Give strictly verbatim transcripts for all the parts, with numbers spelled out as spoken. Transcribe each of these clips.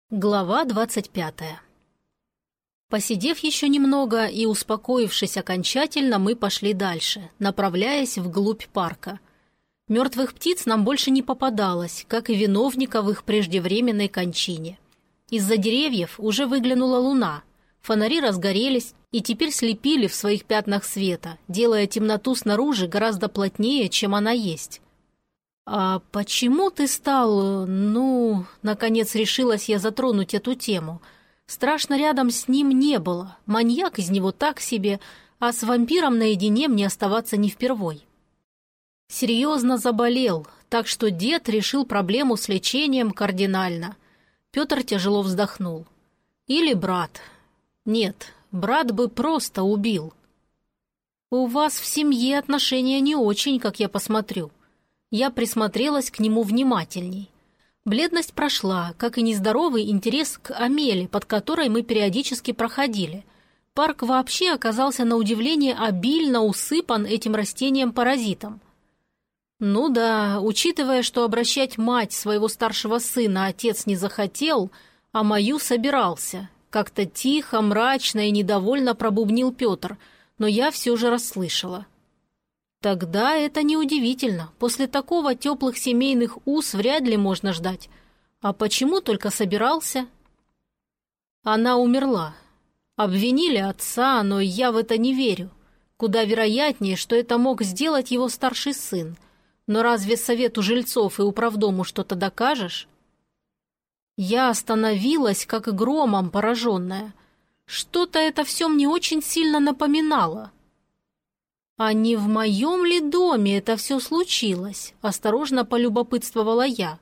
Глава двадцать пятая. Посидев еще немного и успокоившись окончательно, мы пошли дальше, направляясь вглубь парка. Мертвых птиц нам больше не попадалось, как и виновников их преждевременной кончине. Из-за деревьев уже выглянула луна, фонари разгорелись и теперь слепили в своих пятнах света, делая темноту снаружи гораздо плотнее, чем она есть. «А почему ты стал, ну...» Наконец решилась я затронуть эту тему. Страшно рядом с ним не было, маньяк из него так себе, а с вампиром наедине мне оставаться не впервой. Серьезно заболел, так что дед решил проблему с лечением кардинально. Петр тяжело вздохнул. Или брат. Нет, брат бы просто убил. «У вас в семье отношения не очень, как я посмотрю». Я присмотрелась к нему внимательней. Бледность прошла, как и нездоровый интерес к Амеле, под которой мы периодически проходили. Парк вообще оказался на удивление обильно усыпан этим растением-паразитом. Ну да, учитывая, что обращать мать своего старшего сына отец не захотел, а мою собирался. Как-то тихо, мрачно и недовольно пробубнил Петр, но я все же расслышала. Тогда это неудивительно. После такого теплых семейных уз вряд ли можно ждать. А почему только собирался? Она умерла. Обвинили отца, но я в это не верю. Куда вероятнее, что это мог сделать его старший сын. Но разве совету жильцов и управдому что-то докажешь? Я остановилась, как громом пораженная. Что-то это все мне очень сильно напоминало. «А не в моем ли доме это все случилось?» – осторожно полюбопытствовала я.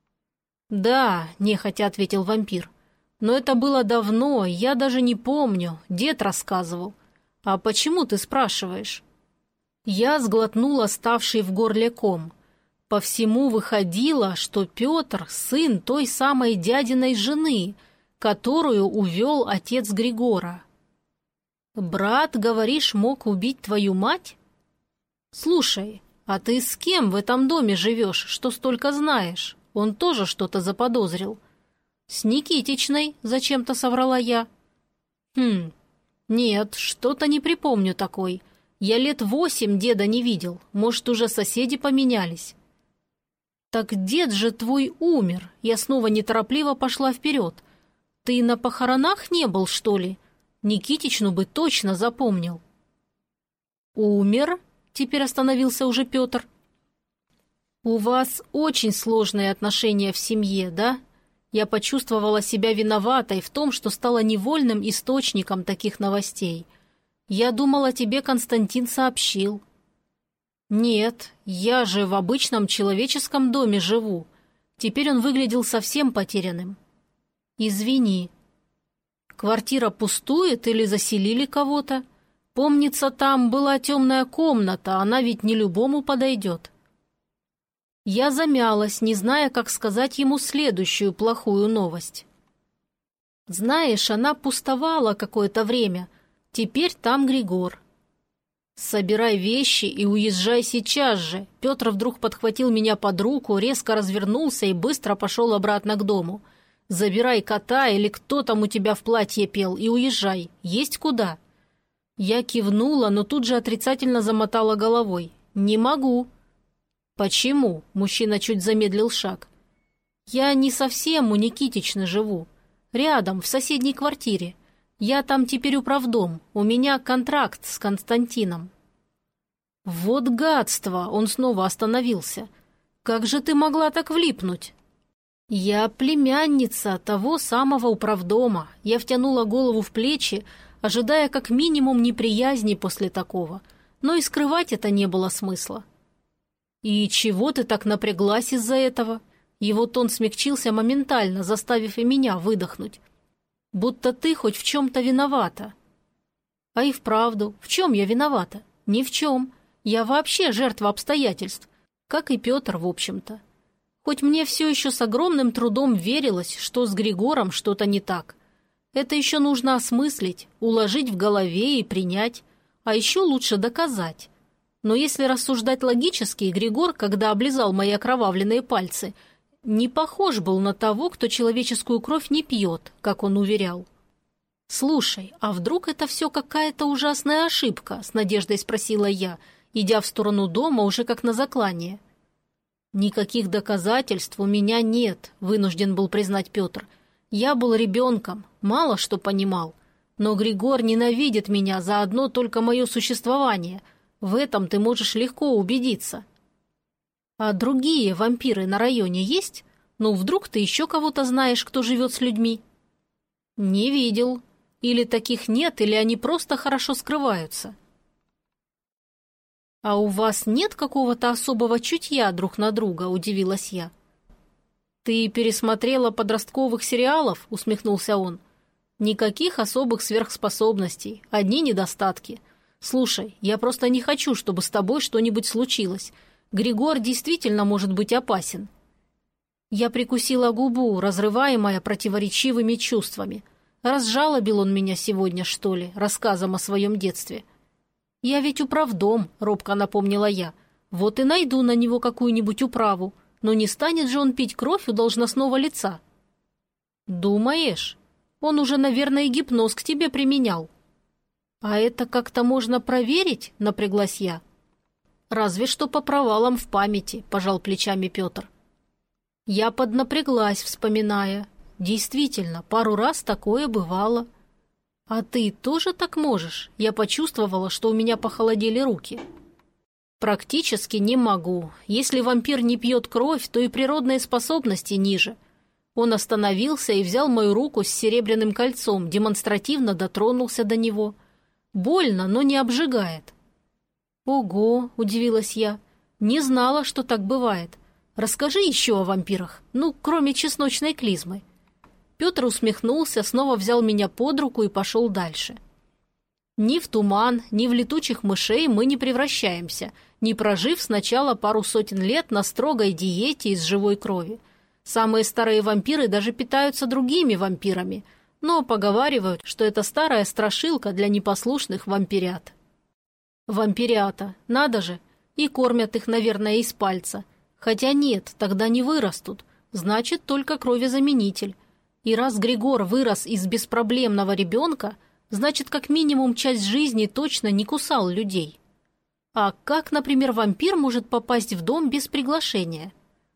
«Да», – нехотя ответил вампир. «Но это было давно, я даже не помню, дед рассказывал. А почему ты спрашиваешь?» Я сглотнула ставший в горле ком. По всему выходило, что Петр – сын той самой дядиной жены, которую увел отец Григора. «Брат, говоришь, мог убить твою мать? Слушай, а ты с кем в этом доме живешь, что столько знаешь? Он тоже что-то заподозрил». «С Никитичной», — зачем-то соврала я. «Хм, нет, что-то не припомню такой. Я лет восемь деда не видел, может, уже соседи поменялись». «Так дед же твой умер», — я снова неторопливо пошла вперед. «Ты на похоронах не был, что ли? Никитичну бы точно запомнил». «Умер?» — теперь остановился уже Петр. «У вас очень сложные отношения в семье, да?» Я почувствовала себя виноватой в том, что стала невольным источником таких новостей. «Я думала, тебе Константин сообщил». «Нет, я же в обычном человеческом доме живу». Теперь он выглядел совсем потерянным. «Извини». «Квартира пустует или заселили кого-то? Помнится, там была темная комната, она ведь не любому подойдет». Я замялась, не зная, как сказать ему следующую плохую новость. «Знаешь, она пустовала какое-то время. Теперь там Григор». «Собирай вещи и уезжай сейчас же». Петр вдруг подхватил меня под руку, резко развернулся и быстро пошел обратно к дому. «Забирай кота или кто там у тебя в платье пел и уезжай. Есть куда?» Я кивнула, но тут же отрицательно замотала головой. «Не могу». «Почему?» – мужчина чуть замедлил шаг. «Я не совсем у Никитичны живу. Рядом, в соседней квартире. Я там теперь управдом. У меня контракт с Константином». «Вот гадство!» – он снова остановился. «Как же ты могла так влипнуть?» «Я племянница того самого управдома». Я втянула голову в плечи, ожидая как минимум неприязни после такого. Но и скрывать это не было смысла. «И чего ты так напряглась из-за этого?» Его тон смягчился моментально, заставив и меня выдохнуть. «Будто ты хоть в чем-то виновата». «А и вправду, в чем я виновата? Ни в чем. Я вообще жертва обстоятельств, как и Петр, в общем-то. Хоть мне все еще с огромным трудом верилось, что с Григором что-то не так. Это еще нужно осмыслить, уложить в голове и принять, а еще лучше доказать. Но если рассуждать логически, Григор, когда облизал мои окровавленные пальцы, не похож был на того, кто человеческую кровь не пьет, как он уверял. «Слушай, а вдруг это все какая-то ужасная ошибка?» – с надеждой спросила я, идя в сторону дома уже как на заклание. «Никаких доказательств у меня нет», – вынужден был признать Петр. «Я был ребенком, мало что понимал. Но Григор ненавидит меня за одно только мое существование. В этом ты можешь легко убедиться». «А другие вампиры на районе есть? Ну, вдруг ты еще кого-то знаешь, кто живет с людьми?» «Не видел. Или таких нет, или они просто хорошо скрываются». «А у вас нет какого-то особого чутья друг на друга?» – удивилась я. «Ты пересмотрела подростковых сериалов?» – усмехнулся он. «Никаких особых сверхспособностей, одни недостатки. Слушай, я просто не хочу, чтобы с тобой что-нибудь случилось. Григор действительно может быть опасен». Я прикусила губу, разрываемая противоречивыми чувствами. Разжалобил он меня сегодня, что ли, рассказом о своем детстве. «Я ведь управдом», — робко напомнила я. «Вот и найду на него какую-нибудь управу. Но не станет же он пить кровь у должностного лица». «Думаешь? Он уже, наверное, и гипноз к тебе применял». «А это как-то можно проверить?» — напряглась я. «Разве что по провалам в памяти», — пожал плечами Петр. Я поднапряглась, вспоминая. Действительно, пару раз такое бывало. «А ты тоже так можешь?» Я почувствовала, что у меня похолодели руки. «Практически не могу. Если вампир не пьет кровь, то и природные способности ниже». Он остановился и взял мою руку с серебряным кольцом, демонстративно дотронулся до него. Больно, но не обжигает. «Ого!» – удивилась я. «Не знала, что так бывает. Расскажи еще о вампирах, ну, кроме чесночной клизмы». Петр усмехнулся, снова взял меня под руку и пошел дальше. Ни в туман, ни в летучих мышей мы не превращаемся, не прожив сначала пару сотен лет на строгой диете из живой крови. Самые старые вампиры даже питаются другими вампирами, но поговаривают, что это старая страшилка для непослушных вампирят. Вампирята, надо же, и кормят их, наверное, из пальца. Хотя нет, тогда не вырастут, значит, только кровезаменитель. И раз Григор вырос из беспроблемного ребенка, значит, как минимум часть жизни точно не кусал людей. А как, например, вампир может попасть в дом без приглашения?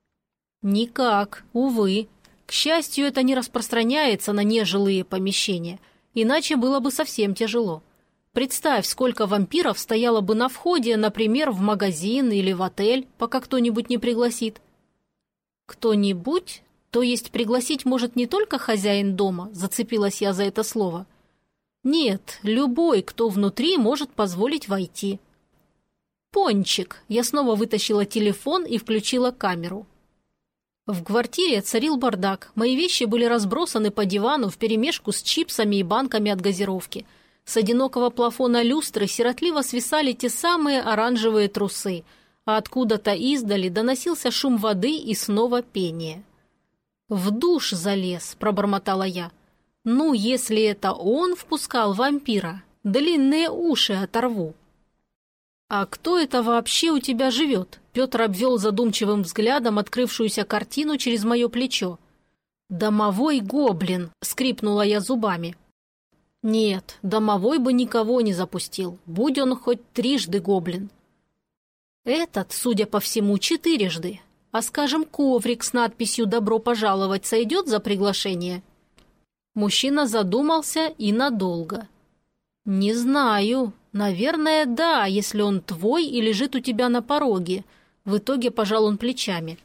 Никак, увы. К счастью, это не распространяется на нежилые помещения, иначе было бы совсем тяжело. Представь, сколько вампиров стояло бы на входе, например, в магазин или в отель, пока кто-нибудь не пригласит. Кто-нибудь? То есть пригласить может не только хозяин дома, зацепилась я за это слово. Нет, любой, кто внутри, может позволить войти. Пончик. Я снова вытащила телефон и включила камеру. В квартире царил бардак. Мои вещи были разбросаны по дивану вперемешку с чипсами и банками от газировки. С одинокого плафона люстры сиротливо свисали те самые оранжевые трусы, а откуда-то издали доносился шум воды и снова пение. «В душ залез», — пробормотала я. «Ну, если это он впускал вампира, длинные уши оторву». «А кто это вообще у тебя живет?» Петр обвел задумчивым взглядом открывшуюся картину через мое плечо. «Домовой гоблин», — скрипнула я зубами. «Нет, домовой бы никого не запустил, будь он хоть трижды гоблин». «Этот, судя по всему, четырежды. А, скажем, коврик с надписью «Добро пожаловать» сойдет за приглашение?» Мужчина задумался и надолго. «Не знаю. Наверное, да, если он твой и лежит у тебя на пороге». В итоге пожал он плечами.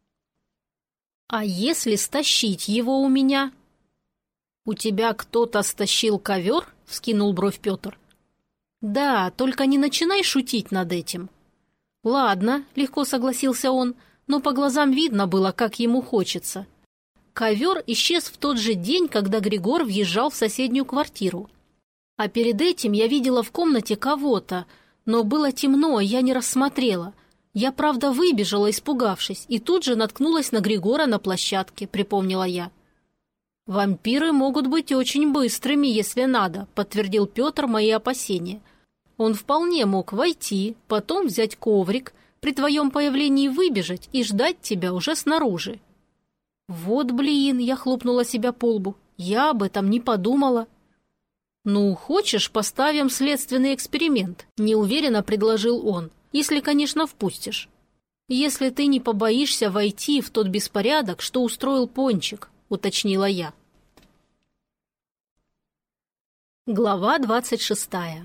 «А если стащить его у меня?» «У тебя кто-то стащил ковер?» — вскинул бровь Петр. «Да, только не начинай шутить над этим». «Ладно», — легко согласился он, но по глазам видно было, как ему хочется. Ковер исчез в тот же день, когда Григор въезжал в соседнюю квартиру. А перед этим я видела в комнате кого-то, но было темно, я не рассмотрела. Я, правда, выбежала, испугавшись, и тут же наткнулась на Григора на площадке, припомнила я. «Вампиры могут быть очень быстрыми, если надо», — подтвердил Петр мои опасения. «Он вполне мог войти, потом взять коврик, при твоем появлении выбежать и ждать тебя уже снаружи». Вот блин, я хлопнула себя по лбу. Я об этом не подумала. «Ну, хочешь, поставим следственный эксперимент?» – неуверенно предложил он. «Если, конечно, впустишь. Если ты не побоишься войти в тот беспорядок, что устроил Пончик», – уточнила я. Глава двадцать шестая.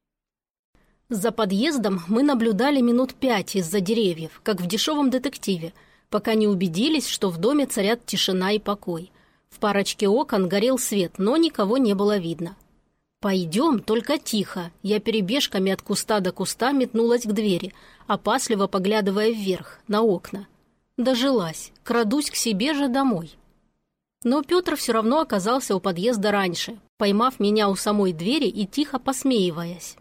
За подъездом мы наблюдали минут пять из-за деревьев, как в дешевом детективе, пока не убедились, что в доме царят тишина и покой. В парочке окон горел свет, но никого не было видно. «Пойдем, только тихо». Я перебежками от куста до куста метнулась к двери, опасливо поглядывая вверх, на окна. Дожилась, крадусь к себе же домой. Но Петр все равно оказался у подъезда раньше, поймав меня у самой двери и тихо посмеиваясь.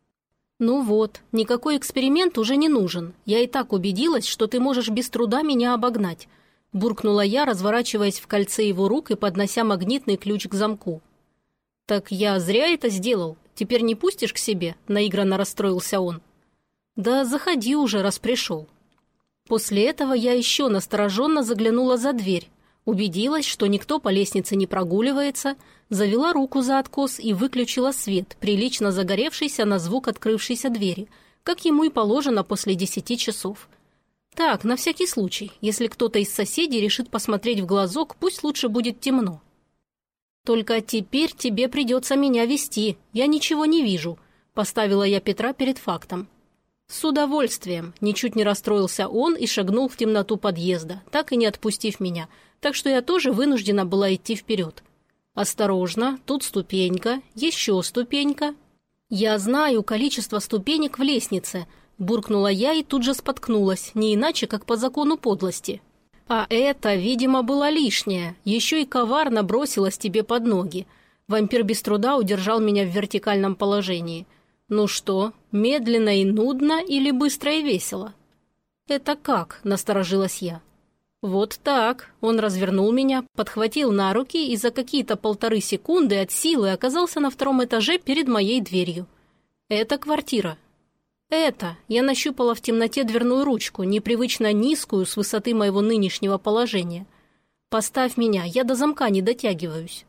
«Ну вот, никакой эксперимент уже не нужен. Я и так убедилась, что ты можешь без труда меня обогнать», – буркнула я, разворачиваясь в кольце его рук и поднося магнитный ключ к замку. «Так я зря это сделал. Теперь не пустишь к себе?» – наигранно расстроился он. «Да заходи уже, раз пришел». После этого я еще настороженно заглянула за дверь, убедилась, что никто по лестнице не прогуливается, завела руку за откос и выключила свет, прилично загоревшийся на звук открывшейся двери, как ему и положено после десяти часов. Так, на всякий случай, если кто-то из соседей решит посмотреть в глазок, пусть лучше будет темно. «Только теперь тебе придется меня вести, я ничего не вижу», – поставила я Петра перед фактом. «С удовольствием», – ничуть не расстроился он и шагнул в темноту подъезда, так и не отпустив меня, так что я тоже вынуждена была идти вперед. «Осторожно, тут ступенька, еще ступенька». «Я знаю количество ступенек в лестнице», – буркнула я и тут же споткнулась, не иначе, как по закону подлости. «А это, видимо, было лишнее, еще и коварно бросилось тебе под ноги». Вампир без труда удержал меня в вертикальном положении. «Ну что, медленно и нудно или быстро и весело?» «Это как?» – насторожилась я. «Вот так». Он развернул меня, подхватил на руки и за какие-то полторы секунды от силы оказался на втором этаже перед моей дверью. «Это квартира». «Это». Я нащупала в темноте дверную ручку, непривычно низкую с высоты моего нынешнего положения. «Поставь меня, я до замка не дотягиваюсь».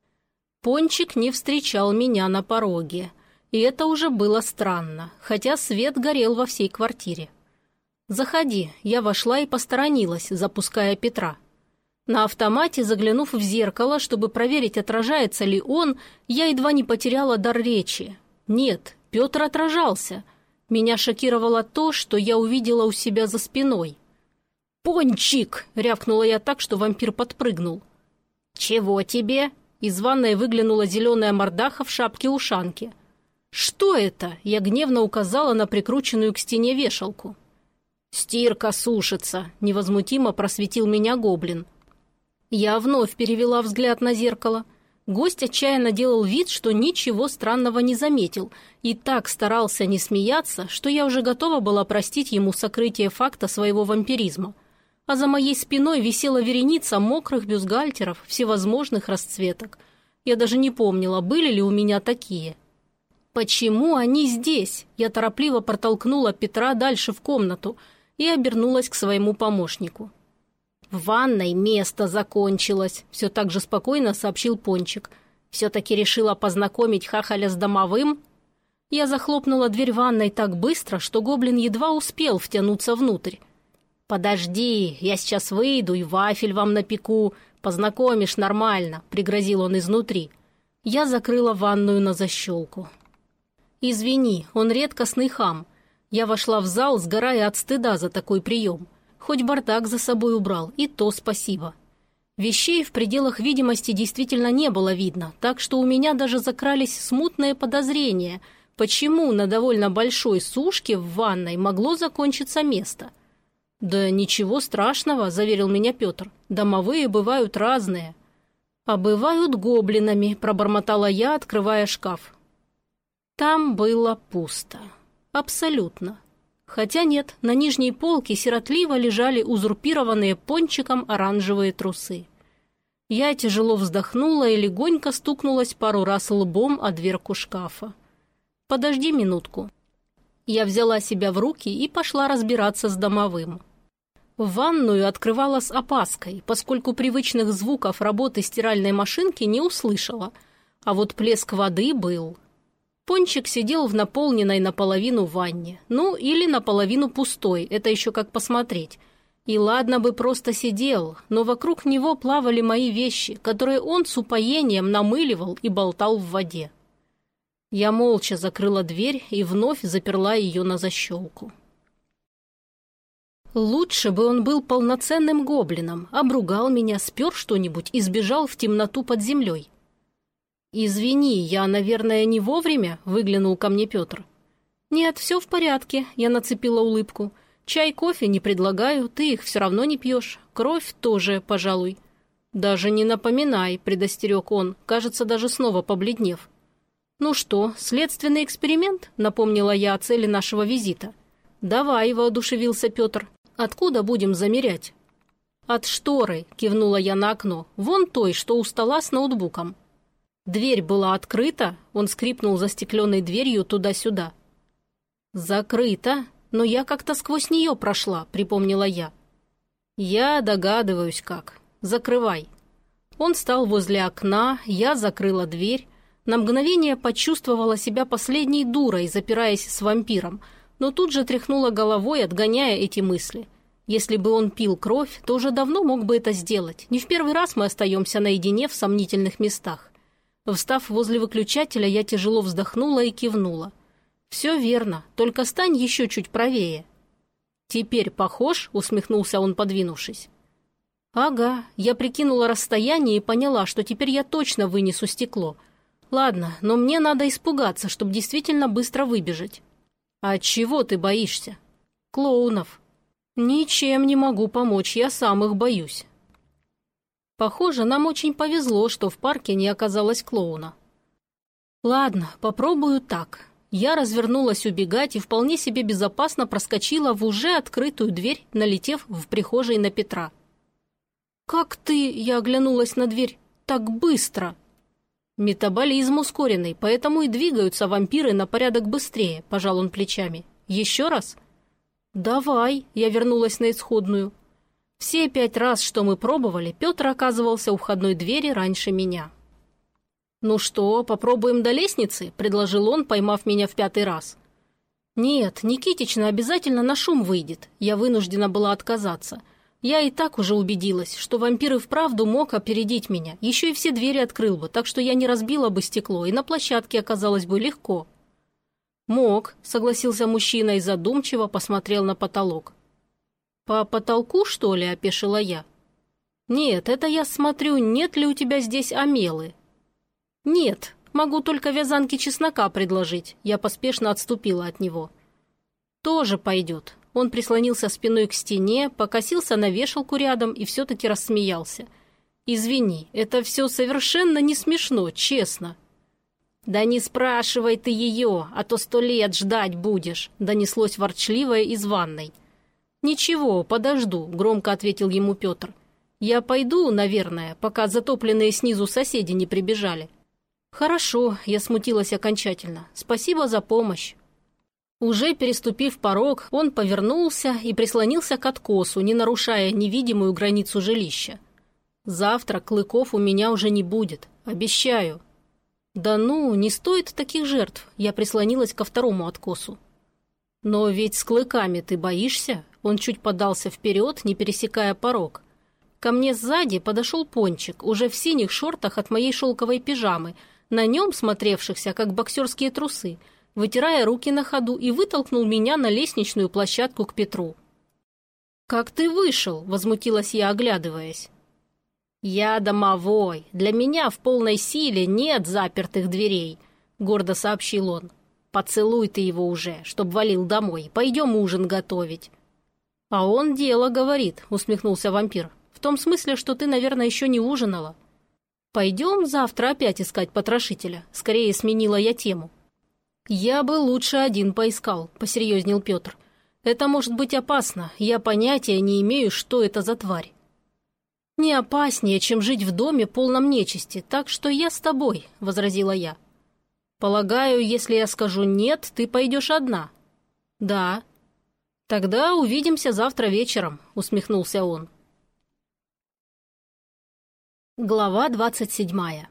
Пончик не встречал меня на пороге. И это уже было странно, хотя свет горел во всей квартире. «Заходи», я вошла и посторонилась, запуская Петра. На автомате, заглянув в зеркало, чтобы проверить, отражается ли он, я едва не потеряла дар речи. Нет, Петр отражался. Меня шокировало то, что я увидела у себя за спиной. «Пончик!» — рявкнула я так, что вампир подпрыгнул. «Чего тебе?» — из ванной выглянула зеленая мордаха в шапке-ушанке. «Что это?» — я гневно указала на прикрученную к стене вешалку. «Стирка сушится», — невозмутимо просветил меня гоблин. Я вновь перевела взгляд на зеркало. Гость отчаянно делал вид, что ничего странного не заметил, и так старался не смеяться, что я уже готова была простить ему сокрытие факта своего вампиризма. А за моей спиной висела вереница мокрых бюстгальтеров всевозможных расцветок. Я даже не помнила, были ли у меня такие. «Почему они здесь?» Я торопливо протолкнула Петра дальше в комнату и обернулась к своему помощнику. «В ванной место закончилось», — все так же спокойно сообщил Пончик. «Все-таки решила познакомить хахаля с домовым?» Я захлопнула дверь ванной так быстро, что гоблин едва успел втянуться внутрь. «Подожди, я сейчас выйду и вафель вам напеку, познакомишь нормально», — пригрозил он изнутри. Я закрыла ванную на защелку. «Извини, он редкостный хам». Я вошла в зал, сгорая от стыда за такой прием. Хоть бардак за собой убрал, и то спасибо. Вещей в пределах видимости действительно не было видно, так что у меня даже закрались смутные подозрения, почему на довольно большой сушке в ванной могло закончиться место. «Да ничего страшного», — заверил меня Петр, — «домовые бывают разные». «А бывают гоблинами», — пробормотала я, открывая шкаф. Там было пусто. Абсолютно. Хотя нет, на нижней полке сиротливо лежали узурпированные Пончиком оранжевые трусы. Я тяжело вздохнула и легонько стукнулась пару раз лбом о дверку шкафа. «Подожди минутку». Я взяла себя в руки и пошла разбираться с домовым. Ванную открывала с опаской, поскольку привычных звуков работы стиральной машинки не услышала, а вот плеск воды был. Пончик сидел в наполненной наполовину ванне, ну или наполовину пустой, это еще как посмотреть. И ладно бы просто сидел, но вокруг него плавали мои вещи, которые он с упоением намыливал и болтал в воде. Я молча закрыла дверь и вновь заперла ее на защелку. Лучше бы он был полноценным гоблином, обругал меня, спер что-нибудь и сбежал в темноту под землей. «Извини, я, наверное, не вовремя?» – выглянул ко мне Петр. «Нет, все в порядке», – я нацепила улыбку. «Чай, кофе не предлагаю, ты их все равно не пьешь. Кровь тоже, пожалуй». «Даже не напоминай», – предостерег он, кажется, даже снова побледнев. «Ну что, следственный эксперимент?» – напомнила я о цели нашего визита. «Давай», – воодушевился Петр. «Откуда будем замерять?» «От шторы», – кивнула я на окно, «вон той, что у стола с ноутбуком». Дверь была открыта, он скрипнул застекленной дверью туда-сюда. «Закрыта, но я как-то сквозь нее прошла», – припомнила я. «Я догадываюсь как. Закрывай». Он стал возле окна, я закрыла дверь. На мгновение почувствовала себя последней дурой, запираясь с вампиром, но тут же тряхнула головой, отгоняя эти мысли. Если бы он пил кровь, то уже давно мог бы это сделать. Не в первый раз мы остаемся наедине в сомнительных местах. Встав возле выключателя, я тяжело вздохнула и кивнула. «Все верно, только стань еще чуть правее». «Теперь похож?» – усмехнулся он, подвинувшись. «Ага», я прикинула расстояние и поняла, что теперь я точно вынесу стекло. «Ладно, но мне надо испугаться, чтобы действительно быстро выбежать». «А чего ты боишься?» «Клоунов». «Ничем не могу помочь, я сам их боюсь». Похоже, нам очень повезло, что в парке не оказалось клоуна. «Ладно, попробую так». Я развернулась убегать и вполне себе безопасно проскочила в уже открытую дверь, налетев в прихожей на Петра. «Как ты?» – я оглянулась на дверь. «Так быстро!» «Метаболизм ускоренный, поэтому и двигаются вампиры на порядок быстрее», – пожал он плечами. «Еще раз?» «Давай», – я вернулась на исходную. Все пять раз, что мы пробовали, Петр оказывался у входной двери раньше меня. «Ну что, попробуем до лестницы?» – предложил он, поймав меня в пятый раз. «Нет, Никитична обязательно на шум выйдет», – я вынуждена была отказаться. Я и так уже убедилась, что вампир и вправду мог опередить меня, еще и все двери открыл бы, так что я не разбила бы стекло, и на площадке оказалось бы легко. «Мог», – согласился мужчина и задумчиво посмотрел на потолок. «По потолку, что ли?» – опешила я. «Нет, это я смотрю, нет ли у тебя здесь омелы». «Нет, могу только вязанки чеснока предложить», – я поспешно отступила от него. «Тоже пойдет». Он прислонился спиной к стене, покосился на вешалку рядом и все-таки рассмеялся. «Извини, это все совершенно не смешно, честно». «Да не спрашивай ты ее, а то сто лет ждать будешь», – донеслось ворчливое из ванной. «Ничего, подожду», – громко ответил ему Петр. «Я пойду, наверное, пока затопленные снизу соседи не прибежали». «Хорошо», – я смутилась окончательно. «Спасибо за помощь». Уже переступив порог, он повернулся и прислонился к откосу, не нарушая невидимую границу жилища. «Завтра клыков у меня уже не будет, обещаю». «Да ну, не стоит таких жертв», – я прислонилась ко второму откосу. «Но ведь с клыками ты боишься?» Он чуть подался вперед, не пересекая порог. Ко мне сзади подошел Пончик, уже в синих шортах от моей шелковой пижамы, на нем смотревшихся, как боксерские трусы, вытирая руки на ходу, и вытолкнул меня на лестничную площадку к Петру. «Как ты вышел?» – возмутилась я, оглядываясь. «Я домовой. Для меня в полной силе нет запертых дверей», – гордо сообщил он. «Поцелуй ты его уже, чтоб валил домой. Пойдем ужин готовить». «А он дело говорит», – усмехнулся вампир. «В том смысле, что ты, наверное, еще не ужинала». «Пойдем завтра опять искать потрошителя», – скорее сменила я тему. «Я бы лучше один поискал», – посерьезнел Петр. «Это может быть опасно. Я понятия не имею, что это за тварь». «Не опаснее, чем жить в доме, полном нечисти, так что я с тобой», – возразила я. «Полагаю, если я скажу «нет», ты пойдешь одна». «Да». «Тогда увидимся завтра вечером», — усмехнулся он. Глава двадцать седьмая.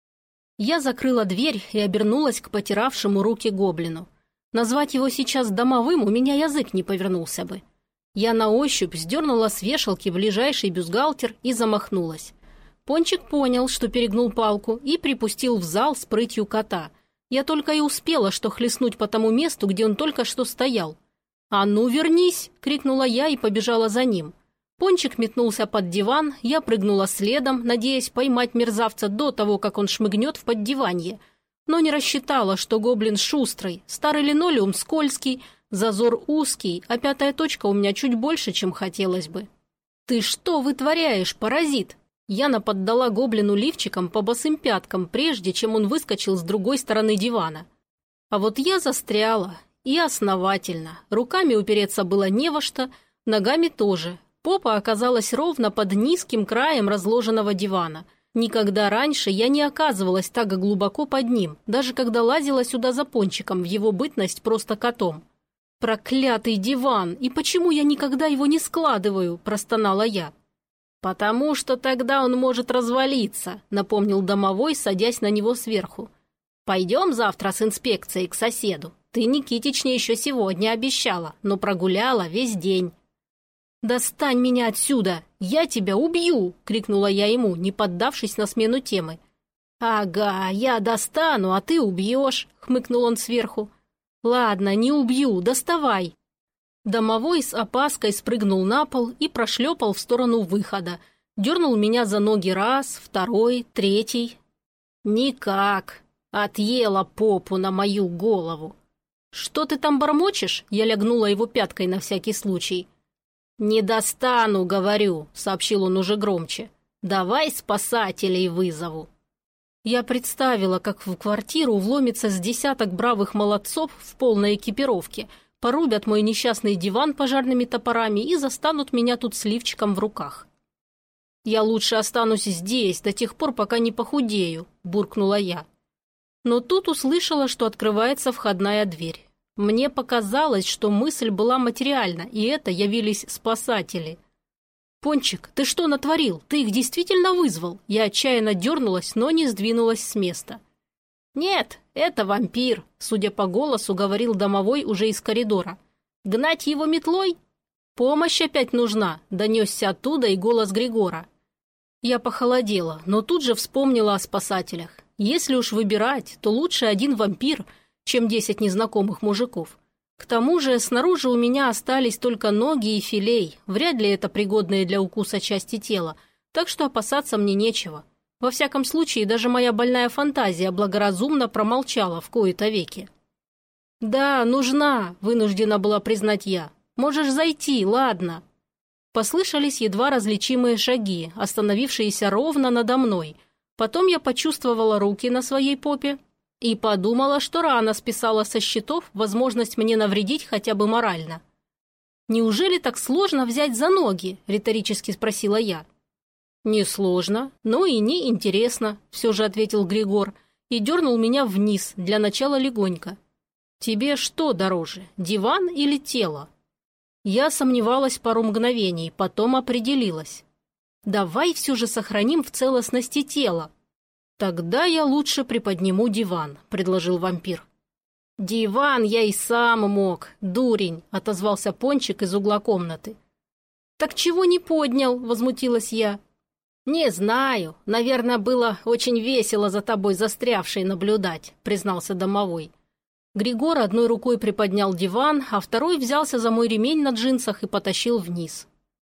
Я закрыла дверь и обернулась к потиравшему руки гоблину. Назвать его сейчас домовым у меня язык не повернулся бы. Я на ощупь сдернула с вешалки ближайший бюстгальтер и замахнулась. Пончик понял, что перегнул палку, и припустил в зал с прытью кота. Я только и успела, что хлестнуть по тому месту, где он только что стоял. «А ну, вернись!» — крикнула я и побежала за ним. Пончик метнулся под диван, я прыгнула следом, надеясь поймать мерзавца до того, как он шмыгнет в поддиванье. Но не рассчитала, что гоблин шустрый, старый линолеум скользкий, зазор узкий, а пятая точка у меня чуть больше, чем хотелось бы. «Ты что вытворяешь, паразит?» Я наподдала гоблину лифчиком по босым пяткам, прежде чем он выскочил с другой стороны дивана. А вот я застряла, и основательно. Руками упереться было не во что, ногами тоже. Попа оказалась ровно под низким краем разложенного дивана. Никогда раньше я не оказывалась так глубоко под ним, даже когда лазила сюда за Пончиком в его бытность просто котом. «Проклятый диван! И почему я никогда его не складываю?» – простонала я. «Потому что тогда он может развалиться», – напомнил домовой, садясь на него сверху. «Пойдем завтра с инспекцией к соседу. Ты Никитичне еще сегодня обещала, но прогуляла весь день». «Достань меня отсюда! Я тебя убью!» – крикнула я ему, не поддавшись на смену темы. «Ага, я достану, а ты убьешь!» – хмыкнул он сверху. «Ладно, не убью, доставай!» Домовой с опаской спрыгнул на пол и прошлепал в сторону выхода. Дернул меня за ноги раз, второй, третий. «Никак! Отъела попу на мою голову!» «Что ты там бормочешь?» – я лягнула его пяткой на всякий случай. «Не достану, говорю», — сообщил он уже громче. «Давай спасателей вызову». Я представила, как в квартиру вломится с десяток бравых молодцов в полной экипировке, порубят мой несчастный диван пожарными топорами и застанут меня тут с лифчиком в руках. «Я лучше останусь здесь до тех пор, пока не похудею», — буркнула я. Но тут услышала, что открывается входная дверь. Мне показалось, что мысль была материальна, и это явились спасатели. «Пончик, ты что натворил? Ты их действительно вызвал?» Я отчаянно дернулась, но не сдвинулась с места. «Нет, это вампир», — судя по голосу, говорил домовой уже из коридора. «Гнать его метлой?» «Помощь опять нужна», — донесся оттуда и голос Григора. Я похолодела, но тут же вспомнила о спасателях. Если уж выбирать, то лучше один вампир, чем десять незнакомых мужиков. К тому же снаружи у меня остались только ноги и филей, вряд ли это пригодные для укуса части тела, так что опасаться мне нечего. Во всяком случае, даже моя больная фантазия благоразумно промолчала в кои-то веки. «Да, нужна», — вынуждена была признать я. «Можешь зайти, ладно». Послышались едва различимые шаги, остановившиеся ровно надо мной. Потом я почувствовала руки на своей попе и подумала, что рано списала со счетов возможность мне навредить хотя бы морально. «Неужели так сложно взять за ноги?» – риторически спросила я. «Несложно, но и не интересно», – все же ответил Григор и дернул меня вниз, для начала легонько. «Тебе что дороже, диван или тело?» Я сомневалась пару мгновений, потом определилась. «Давай все же сохраним в целостности тело». «Тогда я лучше приподниму диван», — предложил вампир. «Диван я и сам мог, дурень», — отозвался Пончик из угла комнаты. «Так чего не поднял?» — возмутилась я. «Не знаю. Наверное, было очень весело за тобой застрявшей наблюдать», — признался домовой. Григор одной рукой приподнял диван, а второй взялся за мой ремень на джинсах и потащил вниз.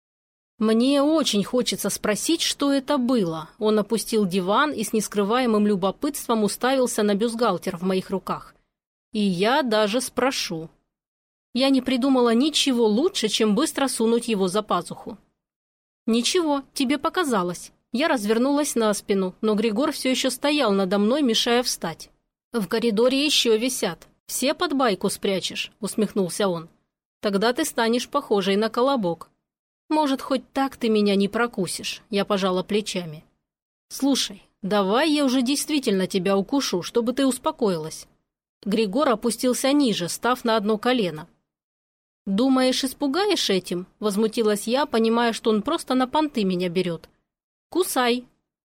«Мне очень хочется спросить, что это было». Он опустил диван и с нескрываемым любопытством уставился на бюстгальтер в моих руках. «И я даже спрошу». Я не придумала ничего лучше, чем быстро сунуть его за пазуху. «Ничего, тебе показалось». Я развернулась на спину, но Григор все еще стоял надо мной, мешая встать. «В коридоре еще висят. Все под байку спрячешь», — усмехнулся он. «Тогда ты станешь похожей на колобок». «Может, хоть так ты меня не прокусишь?» Я пожала плечами. «Слушай, давай я уже действительно тебя укушу, чтобы ты успокоилась». Григор опустился ниже, став на одно колено. «Думаешь, испугаешь этим?» – возмутилась я, понимая, что он просто на понты меня берет. «Кусай».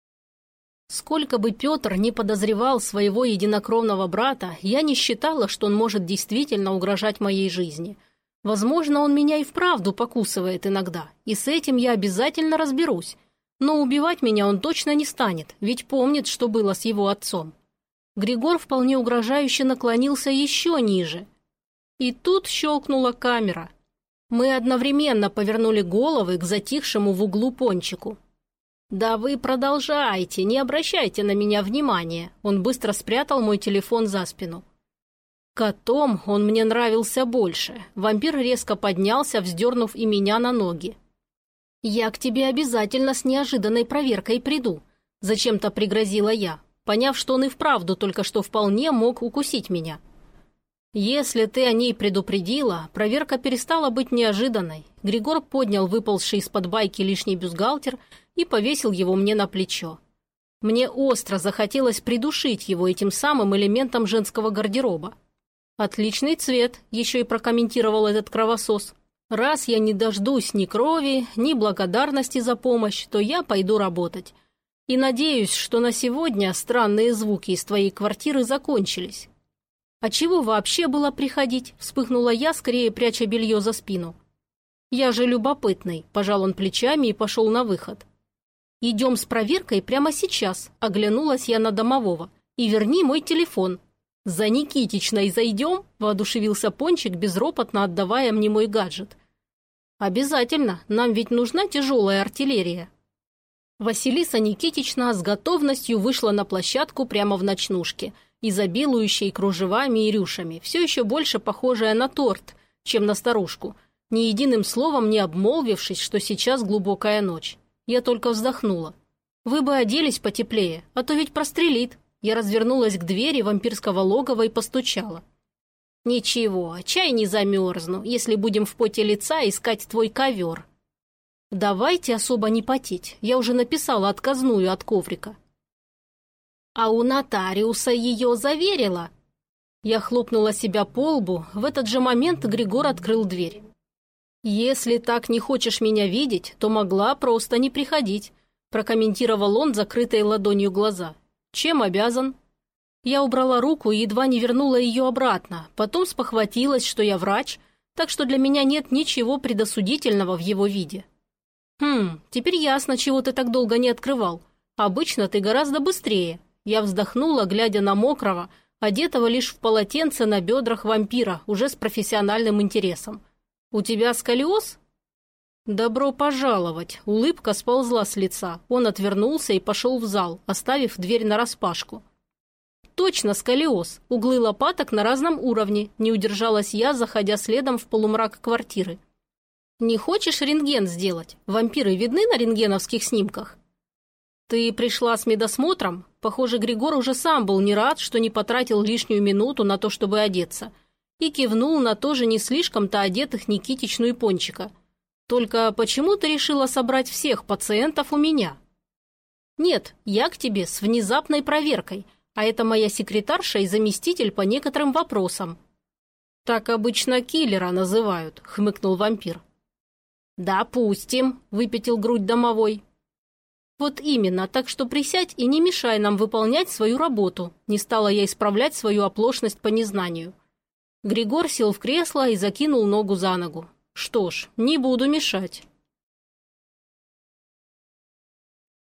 Сколько бы Петр не подозревал своего единокровного брата, я не считала, что он может действительно угрожать моей жизни. Возможно, он меня и вправду покусывает иногда, и с этим я обязательно разберусь. Но убивать меня он точно не станет, ведь помнит, что было с его отцом. Григор вполне угрожающе наклонился еще ниже. И тут щелкнула камера. Мы одновременно повернули головы к затихшему в углу Пончику. «Да вы продолжайте, не обращайте на меня внимания». Он быстро спрятал мой телефон за спину. Котом он мне нравился больше. Вампир резко поднялся, вздернув и меня на ноги. «Я к тебе обязательно с неожиданной проверкой приду», – зачем-то пригрозила я, поняв, что он и вправду только что вполне мог укусить меня. «Если ты о ней предупредила, проверка перестала быть неожиданной». Григор поднял выползший из-под байки лишний бюстгальтер и повесил его мне на плечо. Мне остро захотелось придушить его этим самым элементом женского гардероба. «Отличный цвет», – еще и прокомментировал этот кровосос. «Раз я не дождусь ни крови, ни благодарности за помощь, то я пойду работать. И надеюсь, что на сегодня странные звуки из твоей квартиры закончились». «А чего вообще было приходить?» – вспыхнула я, скорее пряча белье за спину. «Я же любопытный», – пожал он плечами и пошел на выход. «Идем с проверкой прямо сейчас», – оглянулась я на домового. «И верни мой телефон». «За Никитичной зайдем?» – воодушевился Пончик, безропотно отдавая мне мой гаджет. «Обязательно, нам ведь нужна тяжелая артиллерия». Василиса Никитична с готовностью вышла на площадку прямо в ночнушке, изобилующей кружевами и рюшами, все еще больше похожая на торт, чем на старушку, ни единым словом не обмолвившись, что сейчас глубокая ночь. Я только вздохнула. «Вы бы оделись потеплее, а то ведь прострелит». Я развернулась к двери вампирского логова и постучала. «Ничего, чай не замерзну, если будем в поте лица искать твой ковер». «Давайте особо не потеть, я уже написала отказную от коврика». «А у нотариуса ее заверила?» Я хлопнула себя по лбу, в этот же момент Григор открыл дверь. «Если так не хочешь меня видеть, то могла просто не приходить», прокомментировал он закрытой ладонью глаза. «Чем обязан?» Я убрала руку и едва не вернула ее обратно, потом спохватилась, что я врач, так что для меня нет ничего предосудительного в его виде. «Хм, теперь ясно, чего ты так долго не открывал. Обычно ты гораздо быстрее». Я вздохнула, глядя на мокрого, одетого лишь в полотенце на бедрах вампира, уже с профессиональным интересом. «У тебя сколиоз?» «Добро пожаловать!» Улыбка сползла с лица. Он отвернулся и пошел в зал, оставив дверь нараспашку. «Точно сколиоз! Углы лопаток на разном уровне», не удержалась я, заходя следом в полумрак квартиры. «Не хочешь рентген сделать? Вампиры видны на рентгеновских снимках?» «Ты пришла с медосмотром?» Похоже, Григор уже сам был не рад, что не потратил лишнюю минуту на то, чтобы одеться, и кивнул на тоже не слишком-то одетых Никитичну и Пончика. «Только почему ты решила собрать всех пациентов у меня?» «Нет, я к тебе с внезапной проверкой, а это моя секретарша и заместитель по некоторым вопросам». «Так обычно киллера называют», — хмыкнул вампир. «Допустим», — выпятил грудь домовой. «Вот именно, так что присядь и не мешай нам выполнять свою работу», — не стала я исправлять свою оплошность по незнанию. Григор сел в кресло и закинул ногу за ногу. «Что ж, не буду мешать».